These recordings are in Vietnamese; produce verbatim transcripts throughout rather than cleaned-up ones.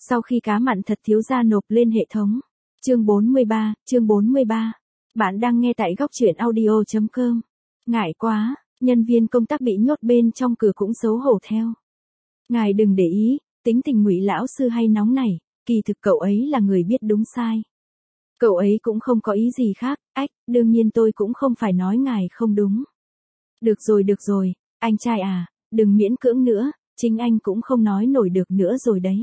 Sau khi cá mặn thật thiếu gia nộp lên hệ thống. Chương bốn mươi ba, chương bốn mươi ba. Bạn đang nghe tại góc truyện audio chấm com. Ngại quá, nhân viên công tác bị nhốt bên trong cửa cũng xấu hổ theo. Ngài đừng để ý, tính tình Ngụy lão sư hay nóng nảy, kỳ thực cậu ấy là người biết đúng sai. Cậu ấy cũng không có ý gì khác, ách, đương nhiên tôi cũng không phải nói ngài không đúng. Được rồi được rồi, anh trai à, đừng miễn cưỡng nữa, chính anh cũng không nói nổi được nữa rồi đấy.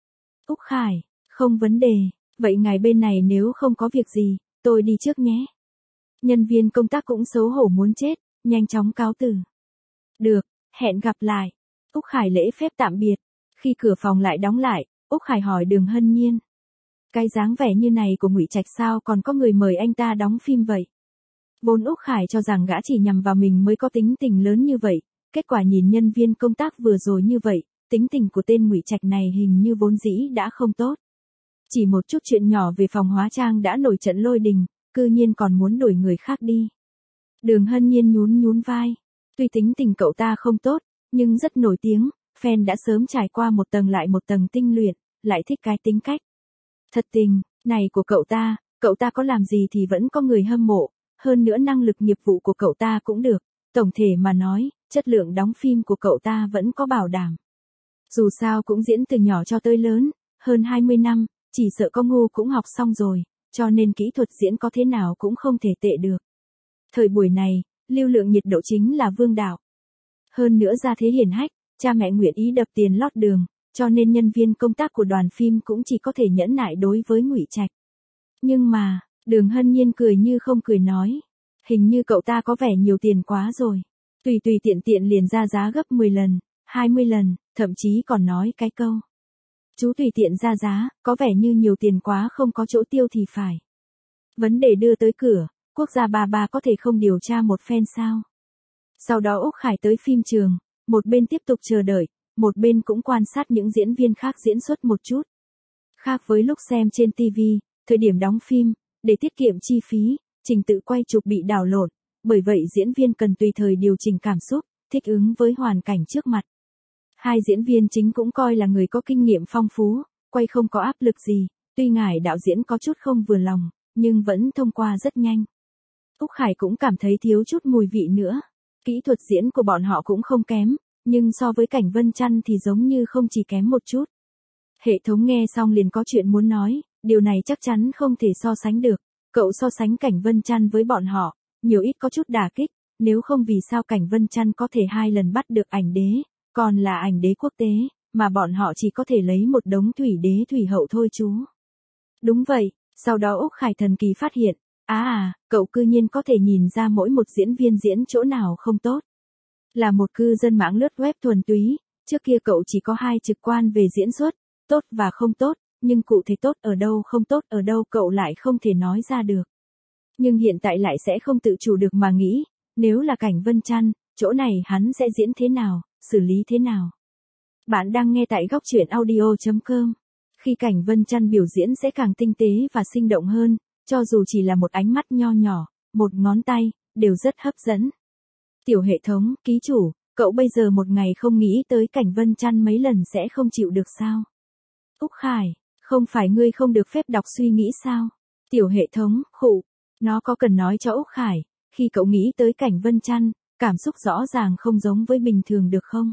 Úc Khải, không vấn đề, vậy ngài bên này nếu không có việc gì, tôi đi trước nhé. Nhân viên công tác cũng xấu hổ muốn chết, nhanh chóng cáo từ. Được, hẹn gặp lại. Úc Khải lễ phép tạm biệt. Khi cửa phòng lại đóng lại, Úc Khải hỏi Đường Hân Nhiên. Cái dáng vẻ như này của Ngụy Trạch sao còn có người mời anh ta đóng phim vậy? Vốn Úc Khải cho rằng gã chỉ nhằm vào mình mới có tính tình lớn như vậy, kết quả nhìn nhân viên công tác vừa rồi như vậy, tính tình của tên Ngụy Trạch này hình như vốn dĩ đã không tốt. Chỉ một chút chuyện nhỏ về phòng hóa trang đã nổi trận lôi đình, cư nhiên còn muốn đuổi người khác đi. Đường Hân Nhiên nhún nhún vai. Tuy tính tình cậu ta không tốt, nhưng rất nổi tiếng, fan đã sớm trải qua một tầng lại một tầng tinh luyện, lại thích cái tính cách thật tình này của cậu ta, cậu ta có làm gì thì vẫn có người hâm mộ, hơn nữa năng lực nghiệp vụ của cậu ta cũng được, tổng thể mà nói, chất lượng đóng phim của cậu ta vẫn có bảo đảm. Dù sao cũng diễn từ nhỏ cho tới lớn, hơn hai mươi năm, chỉ sợ có ngu cũng học xong rồi, cho nên kỹ thuật diễn có thế nào cũng không thể tệ được. Thời buổi này, lưu lượng nhiệt độ chính là vương đạo. Hơn nữa ra thế hiển hách, cha mẹ nguyện ý đập tiền lót đường, cho nên nhân viên công tác của đoàn phim cũng chỉ có thể nhẫn nại đối với Ngụy Trạch. Nhưng mà, Đường Hân Nhiên cười như không cười nói, hình như cậu ta có vẻ nhiều tiền quá rồi. Tùy tùy tiện tiện liền ra giá gấp mười lần, hai mươi lần, thậm chí còn nói cái câu. Chú tùy tiện ra giá, có vẻ như nhiều tiền quá không có chỗ tiêu thì phải. Vấn đề đưa tới cửa, quốc gia ba ba có thể không điều tra một phen sao? Sau đó Úc Khải tới phim trường, một bên tiếp tục chờ đợi, một bên cũng quan sát những diễn viên khác diễn xuất một chút. Khác với lúc xem trên ti vi, thời điểm đóng phim, để tiết kiệm chi phí, trình tự quay chụp bị đảo lộn, bởi vậy diễn viên cần tùy thời điều chỉnh cảm xúc, thích ứng với hoàn cảnh trước mặt. Hai diễn viên chính cũng coi là người có kinh nghiệm phong phú, quay không có áp lực gì, tuy ngài đạo diễn có chút không vừa lòng, nhưng vẫn thông qua rất nhanh. Úc Khải cũng cảm thấy thiếu chút mùi vị nữa. Kỹ thuật diễn của bọn họ cũng không kém, nhưng so với Cảnh Vân Chăn thì giống như không chỉ kém một chút. Hệ thống nghe xong liền có chuyện muốn nói, điều này chắc chắn không thể so sánh được. Cậu so sánh Cảnh Vân Chăn với bọn họ, nhiều ít có chút đả kích, nếu không vì sao Cảnh Vân Chăn có thể hai lần bắt được ảnh đế, còn là ảnh đế quốc tế, mà bọn họ chỉ có thể lấy một đống thủy đế thủy hậu thôi chú. Đúng vậy, sau đó Úc Khải thần kỳ phát hiện, à à, cậu cư nhiên có thể nhìn ra mỗi một diễn viên diễn chỗ nào không tốt. Là một cư dân mạng lướt web thuần túy, trước kia cậu chỉ có hai trực quan về diễn xuất, tốt và không tốt, nhưng cụ thể tốt ở đâu không tốt ở đâu cậu lại không thể nói ra được. Nhưng hiện tại lại sẽ không tự chủ được mà nghĩ, nếu là Cảnh Vân Chăn, chỗ này hắn sẽ diễn thế nào, xử lý thế nào. Bạn đang nghe tại góc truyện audio chấm com. Khi Cảnh Vân Chăn biểu diễn sẽ càng tinh tế và sinh động hơn, cho dù chỉ là một ánh mắt nho nhỏ, một ngón tay, đều rất hấp dẫn. Tiểu hệ thống, ký chủ, cậu bây giờ một ngày không nghĩ tới Cảnh Vân Chăn mấy lần sẽ không chịu được sao? Úc Khải, không phải ngươi không được phép đọc suy nghĩ sao? Tiểu hệ thống, khụ, nó có cần nói cho Úc Khải, khi cậu nghĩ tới Cảnh Vân Chăn, cảm xúc rõ ràng không giống với bình thường được không?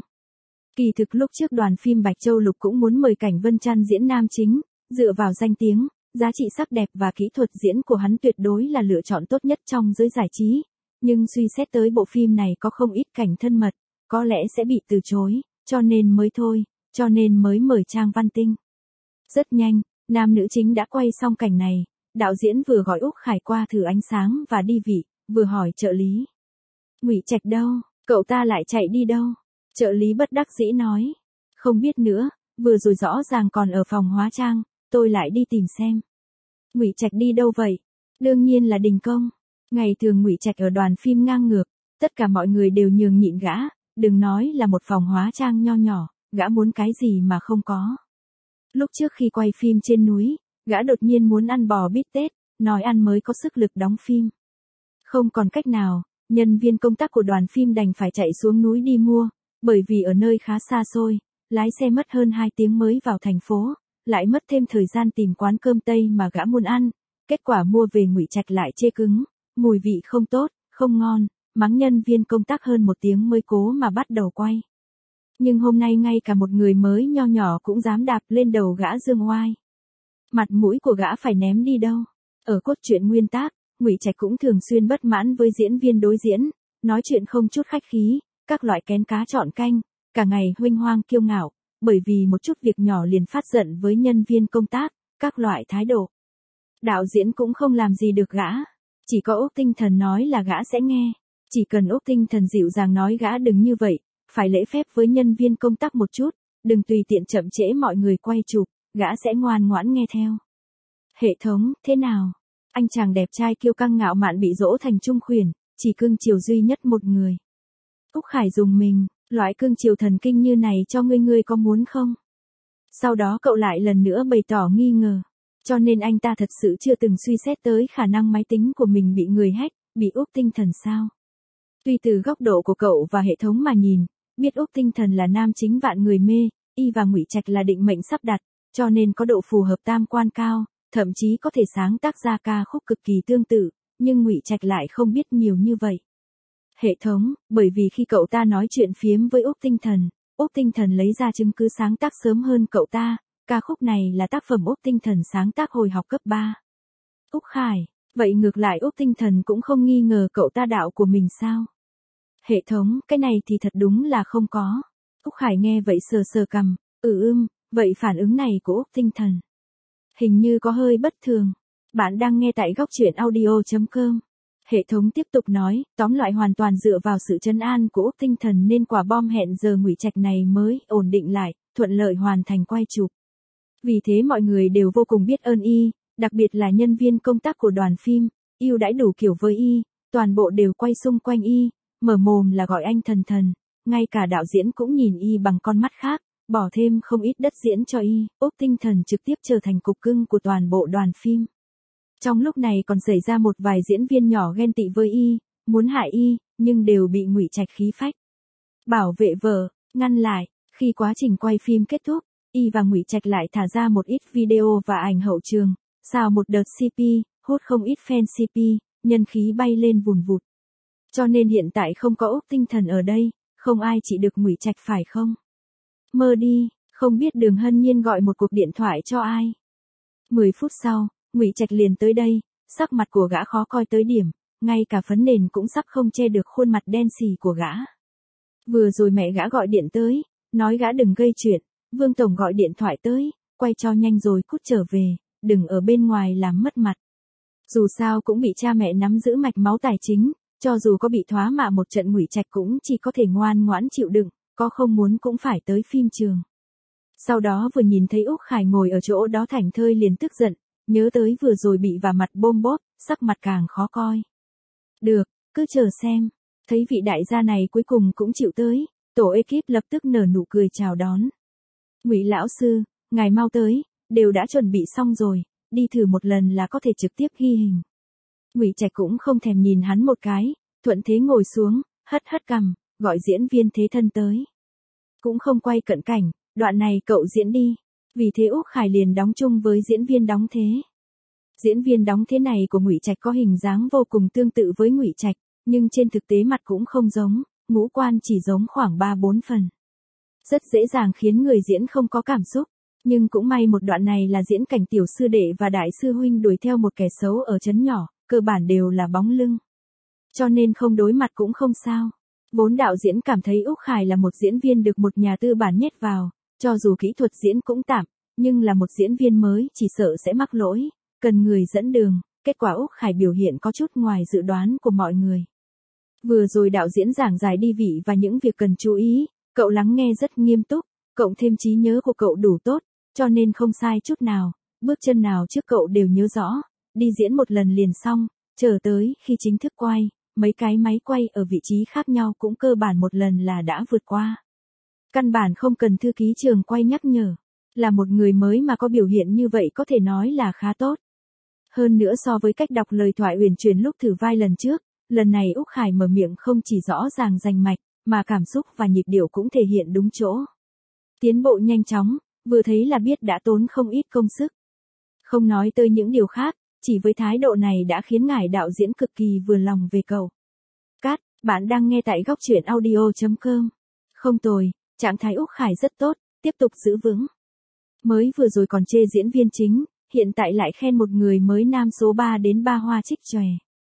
Kỳ thực lúc trước đoàn phim Bạch Châu Lục cũng muốn mời Cảnh Vân Chăn diễn nam chính, dựa vào danh tiếng, giá trị sắc đẹp và kỹ thuật diễn của hắn tuyệt đối là lựa chọn tốt nhất trong giới giải trí. Nhưng suy xét tới bộ phim này có không ít cảnh thân mật, có lẽ sẽ bị từ chối, cho nên mới thôi, cho nên mới mời Trang Văn Tinh. Rất nhanh, nam nữ chính đã quay xong cảnh này, đạo diễn vừa gọi Úc Khải qua thử ánh sáng và đi vị, vừa hỏi trợ lý. Ngụy Trạch đâu, cậu ta lại chạy đi đâu? Trợ lý bất đắc dĩ nói. Không biết nữa, vừa rồi rõ ràng còn ở phòng hóa trang, tôi lại đi tìm xem. Ngụy Trạch đi đâu vậy? Đương nhiên là đình công. Ngày thường Ngụy Trạch ở đoàn phim ngang ngược, tất cả mọi người đều nhường nhịn gã, đừng nói là một phòng hóa trang nho nhỏ, gã muốn cái gì mà không có. Lúc trước khi quay phim trên núi, gã đột nhiên muốn ăn bò bít tết, nói ăn mới có sức lực đóng phim. Không còn cách nào, nhân viên công tác của đoàn phim đành phải chạy xuống núi đi mua, bởi vì ở nơi khá xa xôi, lái xe mất hơn hai tiếng mới vào thành phố, lại mất thêm thời gian tìm quán cơm Tây mà gã muốn ăn, kết quả mua về Ngụy Trạch lại chê cứng, mùi vị không tốt, không ngon, mắng nhân viên công tác hơn một tiếng mới cố mà bắt đầu quay. Nhưng hôm nay ngay cả một người mới nho nhỏ cũng dám đạp lên đầu gã dương oai. Mặt mũi của gã phải ném đi đâu. Ở cốt truyện nguyên tác, Ngụy Trạch cũng thường xuyên bất mãn với diễn viên đối diễn, nói chuyện không chút khách khí, các loại kén cá chọn canh, cả ngày huênh hoang kiêu ngạo, bởi vì một chút việc nhỏ liền phát giận với nhân viên công tác, các loại thái độ. Đạo diễn cũng không làm gì được gã, chỉ có Úc Tinh Thần nói là gã sẽ nghe, chỉ cần Úc Tinh Thần dịu dàng nói gã đừng như vậy, phải lễ phép với nhân viên công tác một chút, đừng tùy tiện chậm trễ mọi người quay chụp, gã sẽ ngoan ngoãn nghe theo. Hệ thống, thế nào? Anh chàng đẹp trai kiêu căng ngạo mạn bị dỗ thành trung khuyển, chỉ cưng chiều duy nhất một người. Úc Khải dùng mình, loại cưng chiều thần kinh như này cho ngươi ngươi có muốn không? Sau đó cậu lại lần nữa bày tỏ nghi ngờ, cho nên anh ta thật sự chưa từng suy xét tới khả năng máy tính của mình bị người hack, bị Úc Tinh Thần sao? Tuy từ góc độ của cậu và hệ thống mà nhìn, biết Úc Tinh Thần là nam chính vạn người mê, y và Ngụy Trạch là định mệnh sắp đặt, cho nên có độ phù hợp tam quan cao, thậm chí có thể sáng tác ra ca khúc cực kỳ tương tự, nhưng Ngụy Trạch lại không biết nhiều như vậy. Hệ thống, bởi vì khi cậu ta nói chuyện phiếm với Úc Tinh Thần, Úc Tinh Thần lấy ra chứng cứ sáng tác sớm hơn cậu ta, ca khúc này là tác phẩm Úc Tinh Thần sáng tác hồi học cấp ba. Úc Khải, vậy ngược lại Úc Tinh Thần cũng không nghi ngờ cậu ta đạo của mình sao? Hệ thống, cái này thì thật đúng là không có. Úc Khải nghe vậy sờ sờ cằm, ừ ưm, vậy phản ứng này của Úc Tinh Thần hình như có hơi bất thường. Bạn đang nghe tại góc truyện audio chấm com. Hệ thống tiếp tục nói, tóm lại hoàn toàn dựa vào sự trấn an của Úc Tinh Thần nên quả bom hẹn giờ Ngụy Trạch này mới ổn định lại, thuận lợi hoàn thành quay chụp. Vì thế mọi người đều vô cùng biết ơn y, đặc biệt là nhân viên công tác của đoàn phim, ưu đãi đủ kiểu với y, toàn bộ đều quay xung quanh y, mở mồm là gọi anh thần thần, ngay cả đạo diễn cũng nhìn y bằng con mắt khác, bỏ thêm không ít đất diễn cho y, Úc Tinh Thần trực tiếp trở thành cục cưng của toàn bộ đoàn phim. Trong lúc này còn xảy ra một vài diễn viên nhỏ ghen tị với y, muốn hại y, nhưng đều bị Ngụy Trạch khí phách bảo vệ vợ, ngăn lại. Khi quá trình quay phim kết thúc, y và Ngụy Trạch lại thả ra một ít video và ảnh hậu trường, xào một đợt xê pê, hút không ít fan xê pê, nhân khí bay lên vùn vụt. Cho nên hiện tại không có Úc Tinh Thần ở đây, không ai trị được Ngụy Trạch phải không? Mơ đi, không biết Đường Hân Nhiên gọi một cuộc điện thoại cho ai. mười phút sau, Ngụy Trạch liền tới đây, sắc mặt của gã khó coi tới điểm, ngay cả phấn nền cũng sắp không che được khuôn mặt đen xì của gã. Vừa rồi mẹ gã gọi điện tới, nói gã đừng gây chuyện, Vương Tổng gọi điện thoại tới, quay cho nhanh rồi cút trở về, đừng ở bên ngoài làm mất mặt. Dù sao cũng bị cha mẹ nắm giữ mạch máu tài chính, cho dù có bị thoá mạ một trận Ngụy Trạch cũng chỉ có thể ngoan ngoãn chịu đựng, có không muốn cũng phải tới phim trường. Sau đó vừa nhìn thấy Úc Khải ngồi ở chỗ đó thảnh thơi liền tức giận, nhớ tới vừa rồi bị vả mặt bôm bốp, sắc mặt càng khó coi. Được, cứ chờ xem, thấy vị đại gia này cuối cùng cũng chịu tới, tổ ekip lập tức nở nụ cười chào đón. Ngụy lão sư, ngài mau tới, đều đã chuẩn bị xong rồi, đi thử một lần là có thể trực tiếp ghi hình. Ngụy Trạch cũng không thèm nhìn hắn một cái, thuận thế ngồi xuống, hất hất cằm, gọi diễn viên thế thân tới. Cũng không quay cận cảnh, đoạn này cậu diễn đi. Vì thế Úc Khải liền đóng chung với diễn viên đóng thế. Diễn viên đóng thế này của Ngụy Trạch có hình dáng vô cùng tương tự với Ngụy Trạch, nhưng trên thực tế mặt cũng không giống, ngũ quan chỉ giống khoảng ba bốn phần. Rất dễ dàng khiến người diễn không có cảm xúc, nhưng cũng may một đoạn này là diễn cảnh tiểu sư đệ và đại sư huynh đuổi theo một kẻ xấu ở trấn nhỏ, cơ bản đều là bóng lưng. Cho nên không đối mặt cũng không sao. Vốn đạo diễn cảm thấy Úc Khải là một diễn viên được một nhà tư bản nhét vào, cho dù kỹ thuật diễn cũng tạm, nhưng là một diễn viên mới chỉ sợ sẽ mắc lỗi, cần người dẫn đường, kết quả Úc Khải biểu hiện có chút ngoài dự đoán của mọi người. Vừa rồi đạo diễn giảng giải đi vị và những việc cần chú ý, cậu lắng nghe rất nghiêm túc, cộng thêm trí nhớ của cậu đủ tốt, cho nên không sai chút nào, bước chân nào trước cậu đều nhớ rõ, đi diễn một lần liền xong, chờ tới khi chính thức quay, mấy cái máy quay ở vị trí khác nhau cũng cơ bản một lần là đã vượt qua. Căn bản không cần thư ký trường quay nhắc nhở, là một người mới mà có biểu hiện như vậy có thể nói là khá tốt. Hơn nữa so với cách đọc lời thoại uyển chuyển lúc thử vai lần trước, lần này Úc Khải mở miệng không chỉ rõ ràng rành mạch, mà cảm xúc và nhịp điệu cũng thể hiện đúng chỗ. Tiến bộ nhanh chóng, vừa thấy là biết đã tốn không ít công sức. Không nói tới những điều khác, chỉ với thái độ này đã khiến ngài đạo diễn cực kỳ vừa lòng về cậu. Cát, bạn đang nghe tại góc truyện audio chấm com. Không tồi, trạng thái Úc Khải rất tốt, tiếp tục giữ vững. Mới vừa rồi còn chê diễn viên chính, hiện tại lại khen một người mới nam số ba đến ba hoa trích chòe.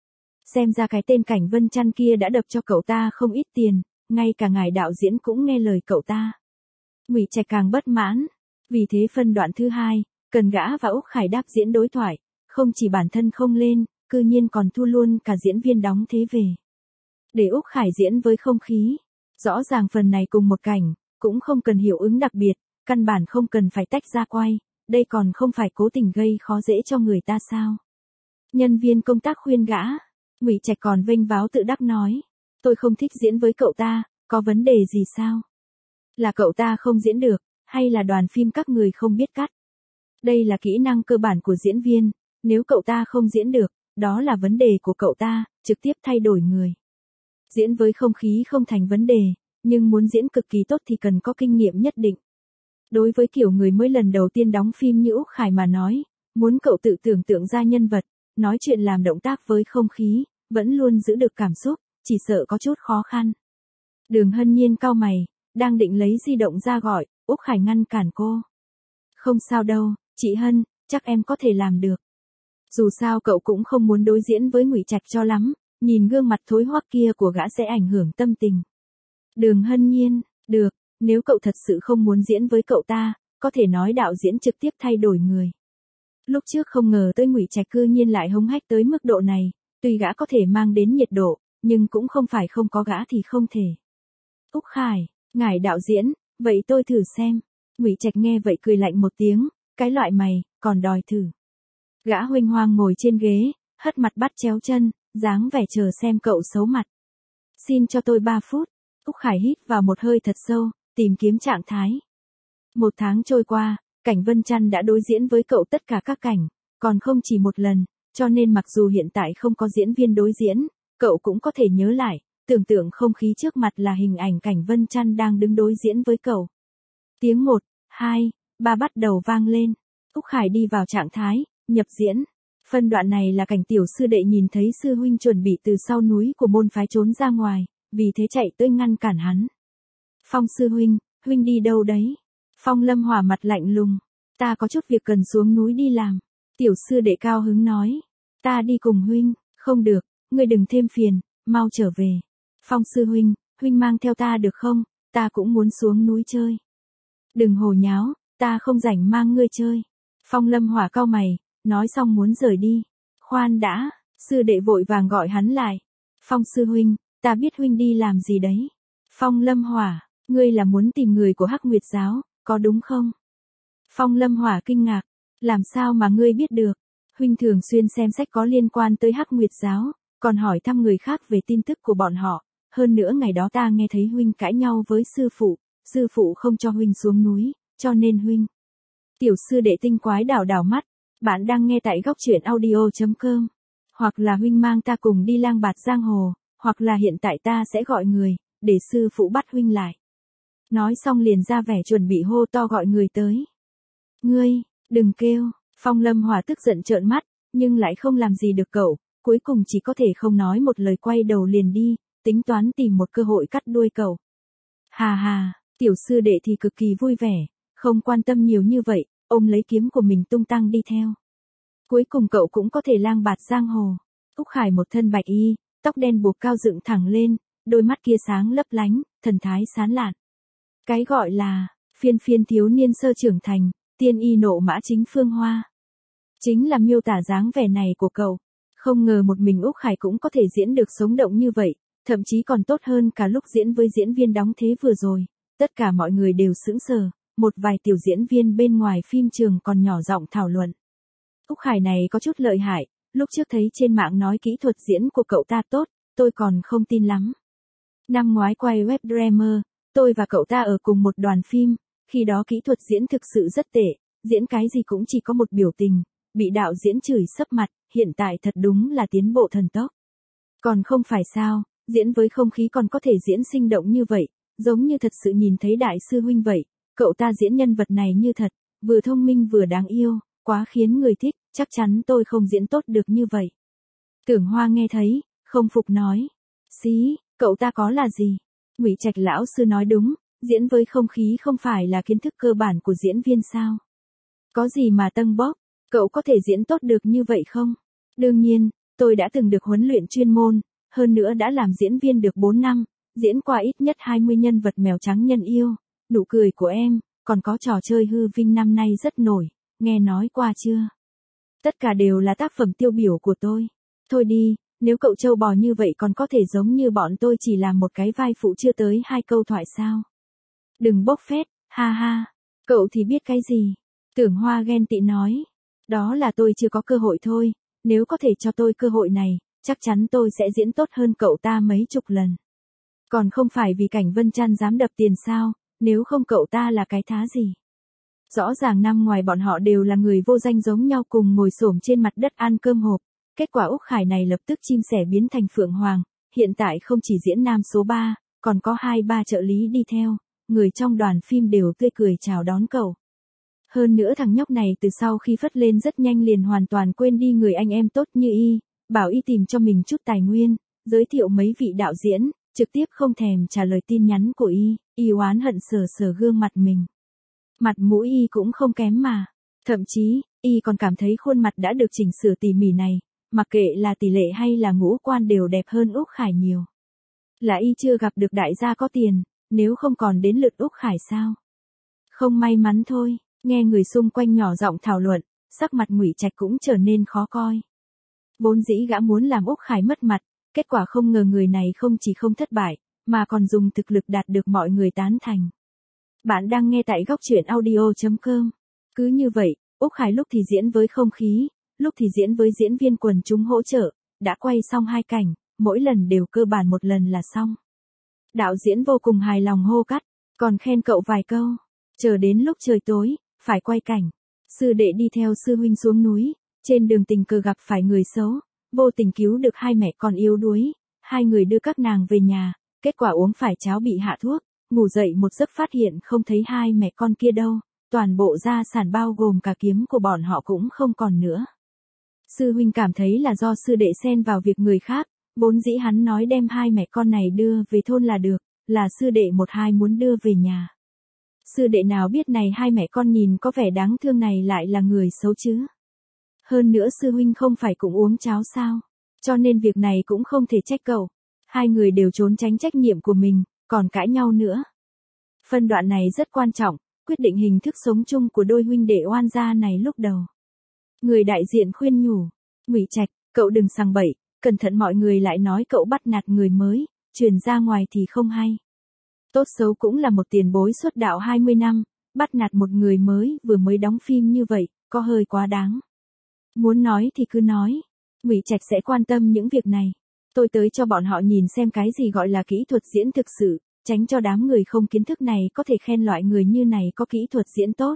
Xem ra cái tên Cảnh Vân Trăn kia đã đập cho cậu ta không ít tiền, ngay cả ngài đạo diễn cũng nghe lời cậu ta. Ngụy Trạch càng bất mãn, vì thế phân đoạn thứ hai, cần gã và Úc Khải đáp diễn đối thoại, không chỉ bản thân không lên, cư nhiên còn thu luôn cả diễn viên đóng thế về. Để Úc Khải diễn với không khí, rõ ràng phần này cùng một cảnh, cũng không cần hiệu ứng đặc biệt, căn bản không cần phải tách ra quay, đây còn không phải cố tình gây khó dễ cho người ta sao. Nhân viên công tác khuyên gã, Ngụy Trạch còn vênh váo tự đắc nói, tôi không thích diễn với cậu ta, có vấn đề gì sao? Là cậu ta không diễn được, hay là đoàn phim các người không biết cắt? Đây là kỹ năng cơ bản của diễn viên, nếu cậu ta không diễn được, đó là vấn đề của cậu ta, trực tiếp thay đổi người. Diễn với không khí không thành vấn đề, nhưng muốn diễn cực kỳ tốt thì cần có kinh nghiệm nhất định. Đối với kiểu người mới lần đầu tiên đóng phim như Úc Khải mà nói, muốn cậu tự tưởng tượng ra nhân vật, nói chuyện làm động tác với không khí, vẫn luôn giữ được cảm xúc, chỉ sợ có chút khó khăn. Đường Hân Nhiên cau mày, đang định lấy di động ra gọi, Úc Khải ngăn cản cô. Không sao đâu, chị Hân, chắc em có thể làm được. Dù sao cậu cũng không muốn đối diễn với Ngụy Trạch cho lắm, nhìn gương mặt thối hoắc kia của gã sẽ ảnh hưởng tâm tình. Đường Hân Nhiên, được, nếu cậu thật sự không muốn diễn với cậu ta, có thể nói đạo diễn trực tiếp thay đổi người. Lúc trước không ngờ tới Ngụy Trạch cư nhiên lại hống hách tới mức độ này, tuy gã có thể mang đến nhiệt độ, nhưng cũng không phải không có gã thì không thể. Úc Khải, ngài đạo diễn, vậy tôi thử xem. Ngụy Trạch nghe vậy cười lạnh một tiếng, cái loại mày, còn đòi thử. Gã huênh hoang ngồi trên ghế, hất mặt bắt chéo chân, dáng vẻ chờ xem cậu xấu mặt. Xin cho tôi ba phút. Úc Khải hít vào một hơi thật sâu, tìm kiếm trạng thái. Một tháng trôi qua, Cảnh Vân Trăn đã đối diễn với cậu tất cả các cảnh, còn không chỉ một lần, cho nên mặc dù hiện tại không có diễn viên đối diễn, cậu cũng có thể nhớ lại, tưởng tượng không khí trước mặt là hình ảnh Cảnh Vân Trăn đang đứng đối diễn với cậu. Tiếng một, hai, ba bắt đầu vang lên. Úc Khải đi vào trạng thái, nhập diễn. Phân đoạn này là cảnh tiểu sư đệ nhìn thấy sư huynh chuẩn bị từ sau núi của môn phái trốn ra ngoài, vì thế chạy tới ngăn cản hắn. Phong sư huynh, huynh đi đâu đấy? Phong Lâm Hỏa mặt lạnh lùng. Ta có chút việc cần xuống núi đi làm. Tiểu sư đệ cao hứng nói. Ta đi cùng huynh, không được, ngươi đừng thêm phiền, mau trở về. Phong sư huynh, huynh mang theo ta được không? Ta cũng muốn xuống núi chơi. Đừng hồ nháo, ta không rảnh mang ngươi chơi. Phong Lâm Hỏa cau mày, nói xong muốn rời đi. Khoan đã, sư đệ vội vàng gọi hắn lại. Phong sư huynh, ta biết huynh đi làm gì đấy. Phong Lâm Hỏa, ngươi là muốn tìm người của Hắc Nguyệt giáo, có đúng không? Phong Lâm Hỏa kinh ngạc, làm sao mà ngươi biết được? Huynh thường xuyên xem sách có liên quan tới Hắc Nguyệt giáo, còn hỏi thăm người khác về tin tức của bọn họ. Hơn nữa ngày đó ta nghe thấy huynh cãi nhau với sư phụ, sư phụ không cho huynh xuống núi, cho nên huynh. Tiểu sư đệ tinh quái đảo đảo mắt, bạn đang nghe tại góc truyện audio chấm com. Hoặc là huynh mang ta cùng đi lang bạt giang hồ, hoặc là hiện tại ta sẽ gọi người, để sư phụ bắt huynh lại. Nói xong liền ra vẻ chuẩn bị hô to gọi người tới. Ngươi, đừng kêu, Phong Lâm Hỏa tức giận trợn mắt, nhưng lại không làm gì được cậu, cuối cùng chỉ có thể không nói một lời quay đầu liền đi, tính toán tìm một cơ hội cắt đuôi cậu. Hà hà, tiểu sư đệ thì cực kỳ vui vẻ, không quan tâm nhiều như vậy, ôm lấy kiếm của mình tung tăng đi theo. Cuối cùng cậu cũng có thể lang bạt giang hồ. Úc Khải một thân bạch y, tóc đen buộc cao dựng thẳng lên, đôi mắt kia sáng lấp lánh, thần thái sán lạn. Cái gọi là, phiên phiên thiếu niên sơ trưởng thành, tiên y nộ mã chính phương hoa. Chính là miêu tả dáng vẻ này của cậu. Không ngờ một mình Úc Khải cũng có thể diễn được sống động như vậy, thậm chí còn tốt hơn cả lúc diễn với diễn viên đóng thế vừa rồi. Tất cả mọi người đều sững sờ, một vài tiểu diễn viên bên ngoài phim trường còn nhỏ giọng thảo luận. Úc Khải này có chút lợi hại, lúc trước thấy trên mạng nói kỹ thuật diễn của cậu ta tốt, tôi còn không tin lắm. Năm ngoái quay Webdreamer, tôi và cậu ta ở cùng một đoàn phim, khi đó kỹ thuật diễn thực sự rất tệ, diễn cái gì cũng chỉ có một biểu tình, bị đạo diễn chửi sấp mặt, hiện tại thật đúng là tiến bộ thần tốc. Còn không phải sao, diễn với không khí còn có thể diễn sinh động như vậy, giống như thật sự nhìn thấy đại sư huynh vậy, Cậu ta diễn nhân vật này như thật, vừa thông minh vừa đáng yêu, quá khiến người thích, chắc chắn tôi không diễn tốt được như vậy. Tưởng Hoa nghe thấy, không phục nói. Xí, cậu ta có là gì? Ngụy Trạch lão sư nói đúng, diễn với không khí không phải là kiến thức cơ bản của diễn viên sao? Có gì mà tâng bốc, cậu có thể diễn tốt được như vậy không? Đương nhiên, tôi đã từng được huấn luyện chuyên môn, hơn nữa đã làm diễn viên được bốn năm, diễn qua ít nhất hai mươi nhân vật mèo trắng nhân yêu, nụ cười của em, còn có trò chơi hư vinh năm nay rất nổi, nghe nói qua chưa? Tất cả đều là tác phẩm tiêu biểu của tôi. Thôi đi, nếu cậu trâu bò như vậy còn có thể giống như bọn tôi chỉ làm một cái vai phụ chưa tới hai câu thoại sao? Đừng bốc phét, ha ha, cậu thì biết cái gì? Tưởng Hoa ghen tị nói, đó là tôi chưa có cơ hội thôi, nếu có thể cho tôi cơ hội này, chắc chắn tôi sẽ diễn tốt hơn cậu ta mấy chục lần. Còn không phải vì Cảnh Vân Trăn dám đập tiền sao, nếu không cậu ta là cái thá gì? Rõ ràng năm ngoài bọn họ đều là người vô danh giống nhau cùng ngồi xổm trên mặt đất ăn cơm hộp, kết quả Úc Khải này lập tức chim sẻ biến thành Phượng Hoàng, hiện tại không chỉ diễn nam số ba, còn có hai ba trợ lý đi theo, người trong đoàn phim đều tươi cười chào đón cậu. Hơn nữa thằng nhóc này từ sau khi phất lên rất nhanh liền hoàn toàn quên đi người anh em tốt như y, bảo y tìm cho mình chút tài nguyên, giới thiệu mấy vị đạo diễn, trực tiếp không thèm trả lời tin nhắn của y, y oán hận sờ sờ gương mặt mình. Mặt mũi y cũng không kém mà, thậm chí, y còn cảm thấy khuôn mặt đã được chỉnh sửa tỉ mỉ này, mặc kệ là tỷ lệ hay là ngũ quan đều đẹp hơn Úc Khải nhiều. Là y chưa gặp được đại gia có tiền, nếu không còn đến lượt Úc Khải sao? Không may mắn thôi. Nghe người xung quanh nhỏ giọng thảo luận, sắc mặt Ngụy Trạch cũng trở nên khó coi. Vốn dĩ gã muốn làm Úc Khải mất mặt, kết quả không ngờ người này không chỉ không thất bại, mà còn dùng thực lực đạt được mọi người tán thành. Bạn đang nghe tại góc truyện audio chấm com. Cứ như vậy, Úc Khải lúc thì diễn với không khí, lúc thì diễn với diễn viên quần chúng hỗ trợ, đã quay xong hai cảnh, mỗi lần đều cơ bản một lần là xong. Đạo diễn vô cùng hài lòng hô cắt, còn khen cậu vài câu. Chờ đến lúc trời tối, phải quay cảnh. Sư đệ đi theo sư huynh xuống núi, trên đường tình cờ gặp phải người xấu, vô tình cứu được hai mẹ con yếu đuối, hai người đưa các nàng về nhà, kết quả uống phải cháo bị hạ thuốc, ngủ dậy một giấc phát hiện không thấy hai mẹ con kia đâu, toàn bộ gia sản bao gồm cả kiếm của bọn họ cũng không còn nữa. Sư huynh cảm thấy là do sư đệ xen vào việc người khác, vốn dĩ hắn nói đem hai mẹ con này đưa về thôn là được, là sư đệ một hai muốn đưa về nhà. Sư đệ nào biết này hai mẹ con nhìn có vẻ đáng thương này lại là người xấu chứ. Hơn nữa sư huynh không phải cũng uống cháo sao, cho nên việc này cũng không thể trách cậu. Hai người đều trốn tránh trách nhiệm của mình, còn cãi nhau nữa. Phân đoạn này rất quan trọng, quyết định hình thức sống chung của đôi huynh đệ oan gia này lúc đầu. Người đại diện khuyên nhủ, Ngụy Trạch, cậu đừng sằng bậy, cẩn thận mọi người lại nói cậu bắt nạt người mới, truyền ra ngoài thì không hay. Tốt xấu cũng là một tiền bối xuất đạo hai mươi năm, bắt nạt một người mới vừa mới đóng phim như vậy, có hơi quá đáng. Muốn nói thì cứ nói, Ngụy Trạch sẽ quan tâm những việc này. Tôi tới cho bọn họ nhìn xem cái gì gọi là kỹ thuật diễn thực sự, tránh cho đám người không kiến thức này có thể khen loại người như này có kỹ thuật diễn tốt.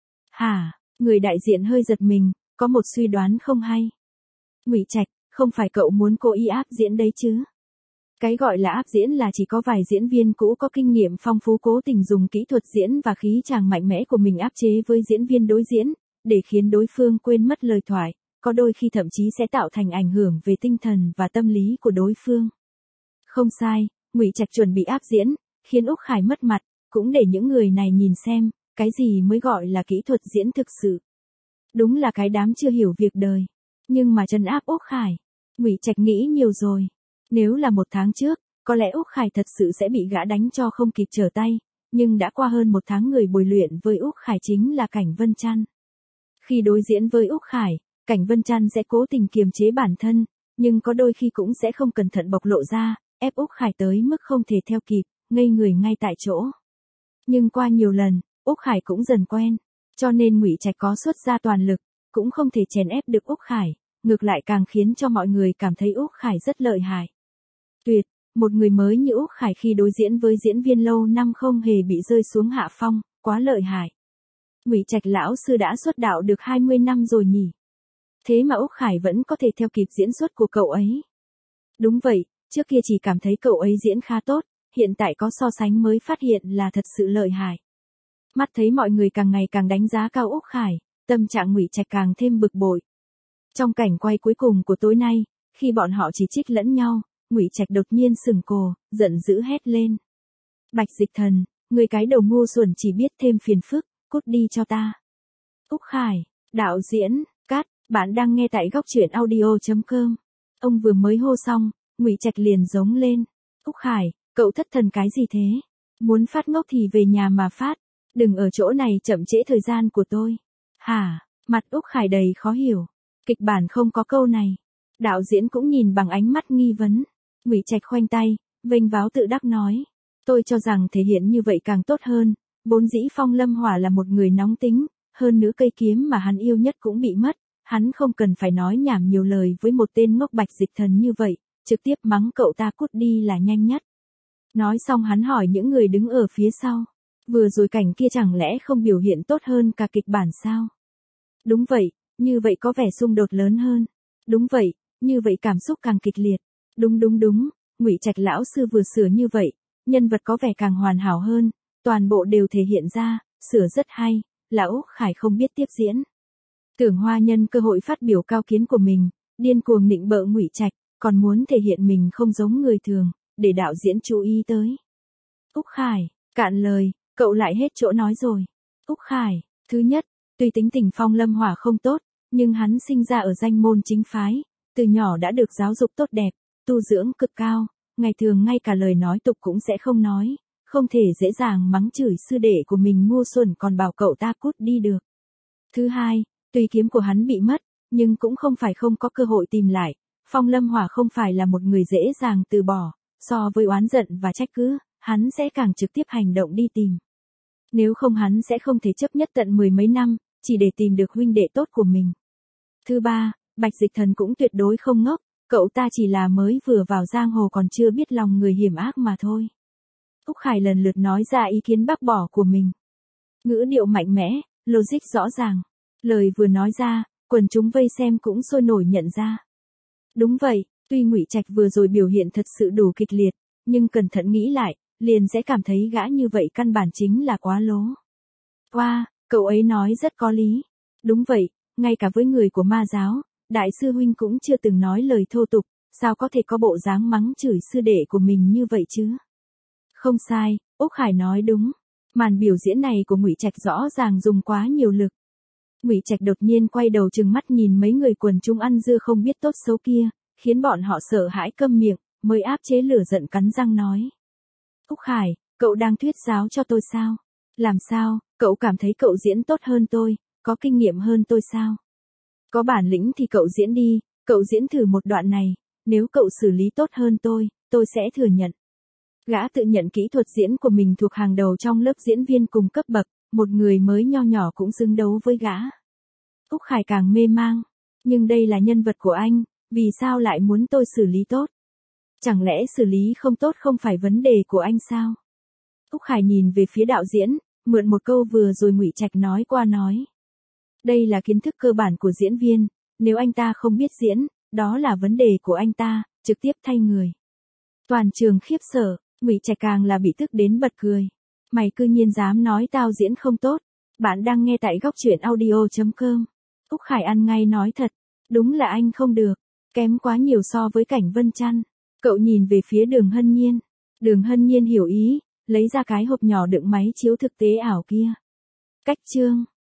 Hả, người đại diện hơi giật mình, có một suy đoán không hay. Ngụy Trạch, không phải cậu muốn cố ý áp diễn đấy chứ? Cái gọi là áp diễn là chỉ có vài diễn viên cũ có kinh nghiệm phong phú cố tình dùng kỹ thuật diễn và khí chàng mạnh mẽ của mình áp chế với diễn viên đối diễn, để khiến đối phương quên mất lời thoại, có đôi khi thậm chí sẽ tạo thành ảnh hưởng về tinh thần và tâm lý của đối phương. Không sai, Ngụy Trạch chuẩn bị áp diễn, khiến Úc Khải mất mặt, cũng để những người này nhìn xem, cái gì mới gọi là kỹ thuật diễn thực sự. Đúng là cái đám chưa hiểu việc đời. Nhưng mà trấn áp Úc Khải, Ngụy Trạch nghĩ nhiều rồi. Nếu là một tháng trước, có lẽ Úc Khải thật sự sẽ bị gã đánh cho không kịp trở tay, nhưng đã qua hơn một tháng người bồi luyện với Úc Khải chính là Cảnh Vân Trăn. Khi đối diễn với Úc Khải, Cảnh Vân Trăn sẽ cố tình kiềm chế bản thân, nhưng có đôi khi cũng sẽ không cẩn thận bộc lộ ra, ép Úc Khải tới mức không thể theo kịp, ngây người ngay tại chỗ. Nhưng qua nhiều lần, Úc Khải cũng dần quen, cho nên Ngụy Trạch có xuất ra toàn lực, cũng không thể chèn ép được Úc Khải, ngược lại càng khiến cho mọi người cảm thấy Úc Khải rất lợi hại. Tuyệt, một người mới như Úc Khải khi đối diễn với diễn viên lâu năm không hề bị rơi xuống hạ phong, quá lợi hại. Ngụy Trạch lão sư đã xuất đạo được hai mươi năm rồi nhỉ? Thế mà Úc Khải vẫn có thể theo kịp diễn xuất của cậu ấy. Đúng vậy, trước kia chỉ cảm thấy cậu ấy diễn khá tốt, hiện tại có so sánh mới phát hiện là thật sự lợi hại. Mắt thấy mọi người càng ngày càng đánh giá cao Úc Khải, tâm trạng Ngụy Trạch càng thêm bực bội. Trong cảnh quay cuối cùng của tối nay, khi bọn họ chỉ trích lẫn nhau, Ngụy Trạch đột nhiên sừng cổ, giận dữ hét lên. Bạch Dịch Thần, người cái đầu ngu xuẩn chỉ biết thêm phiền phức, cút đi cho ta. Úc Khải, đạo diễn, cắt, bạn đang nghe tại góc truyện audio chấm com. Ông vừa mới hô xong, Ngụy Trạch liền giống lên. Úc Khải, cậu thất thần cái gì thế? Muốn phát ngốc thì về nhà mà phát, đừng ở chỗ này chậm trễ thời gian của tôi. Hả? Mặt Úc Khải đầy khó hiểu. Kịch bản không có câu này. Đạo diễn cũng nhìn bằng ánh mắt nghi vấn. Ngụy Trạch khoanh tay, vênh váo tự đắc nói. Tôi cho rằng thể hiện như vậy càng tốt hơn. Vốn dĩ Phong Lâm Hỏa là một người nóng tính, hơn nữa cây kiếm mà hắn yêu nhất cũng bị mất. Hắn không cần phải nói nhảm nhiều lời với một tên ngốc Bạch Dịch Thần như vậy, trực tiếp mắng cậu ta cút đi là nhanh nhất. Nói xong hắn hỏi những người đứng ở phía sau. Vừa rồi cảnh kia chẳng lẽ không biểu hiện tốt hơn cả kịch bản sao? Đúng vậy, như vậy có vẻ xung đột lớn hơn. Đúng vậy, như vậy cảm xúc càng kịch liệt. Đúng đúng đúng, Ngụy Trạch lão sư vừa sửa như vậy, nhân vật có vẻ càng hoàn hảo hơn, toàn bộ đều thể hiện ra, sửa rất hay, là Úc Khải không biết tiếp diễn. Tưởng Hoa nhân cơ hội phát biểu cao kiến của mình, điên cuồng nịnh bợ Ngụy Trạch, còn muốn thể hiện mình không giống người thường, để đạo diễn chú ý tới. Úc Khải, cạn lời, cậu lại hết chỗ nói rồi. Úc Khải, thứ nhất, tuy tính tình Phong Lâm Hỏa không tốt, nhưng hắn sinh ra ở danh môn chính phái, từ nhỏ đã được giáo dục tốt đẹp, tu dưỡng cực cao, ngày thường ngay cả lời nói tục cũng sẽ không nói, không thể dễ dàng mắng chửi sư đệ của mình ngu xuẩn còn bảo cậu ta cút đi được. Thứ hai, tuy kiếm của hắn bị mất, nhưng cũng không phải không có cơ hội tìm lại, Phong Lâm Hỏa không phải là một người dễ dàng từ bỏ, so với oán giận và trách cứ, hắn sẽ càng trực tiếp hành động đi tìm. Nếu không hắn sẽ không thể chấp nhất tận mười mấy năm, chỉ để tìm được huynh đệ tốt của mình. Thứ ba, Bạch Dịch Thần cũng tuyệt đối không ngốc, cậu ta chỉ là mới vừa vào giang hồ còn chưa biết lòng người hiểm ác mà thôi. Úc Khải lần lượt nói ra ý kiến bác bỏ của mình. Ngữ điệu mạnh mẽ, logic rõ ràng. Lời vừa nói ra, quần chúng vây xem cũng sôi nổi nhận ra. Đúng vậy, tuy Ngụy Trạch vừa rồi biểu hiện thật sự đủ kịch liệt, nhưng cẩn thận nghĩ lại, liền sẽ cảm thấy gã như vậy căn bản chính là quá lố. Oa, cậu ấy nói rất có lý. Đúng vậy, ngay cả với người của ma giáo, đại sư huynh cũng chưa từng nói lời thô tục, sao có thể có bộ dáng mắng chửi sư đệ của mình như vậy chứ? Không sai, Úc Khải nói đúng. Màn biểu diễn này của Ngụy Trạch rõ ràng dùng quá nhiều lực. Ngụy Trạch đột nhiên quay đầu trừng mắt nhìn mấy người quần chúng ăn dưa không biết tốt xấu kia, khiến bọn họ sợ hãi câm miệng, mới áp chế lửa giận cắn răng nói. Úc Khải, cậu đang thuyết giáo cho tôi sao? Làm sao, cậu cảm thấy cậu diễn tốt hơn tôi, có kinh nghiệm hơn tôi sao? Có bản lĩnh thì cậu diễn đi, cậu diễn thử một đoạn này, nếu cậu xử lý tốt hơn tôi, tôi sẽ thừa nhận. Gã tự nhận kỹ thuật diễn của mình thuộc hàng đầu trong lớp diễn viên cùng cấp bậc, một người mới nho nhỏ cũng xứng đấu với gã. Úc Khải càng mê mang, nhưng đây là nhân vật của anh, vì sao lại muốn tôi xử lý tốt? Chẳng lẽ xử lý không tốt không phải vấn đề của anh sao? Úc Khải nhìn về phía đạo diễn, mượn một câu vừa rồi Ngụy Trạch nói qua nói. Đây là kiến thức cơ bản của diễn viên, nếu anh ta không biết diễn, đó là vấn đề của anh ta, trực tiếp thay người. Toàn trường khiếp sợ, Ngụy Trạch càng là bị tức đến bật cười. Mày cư nhiên dám nói tao diễn không tốt. Bạn đang nghe tại góc truyện audio chấm com. Úc Khải ăn ngay nói thật, đúng là anh không được, kém quá nhiều so với Cảnh Vân Chăn. Cậu nhìn về phía Đường Hân Nhiên. Đường Hân Nhiên hiểu ý, lấy ra cái hộp nhỏ đựng máy chiếu thực tế ảo kia. Cách chương.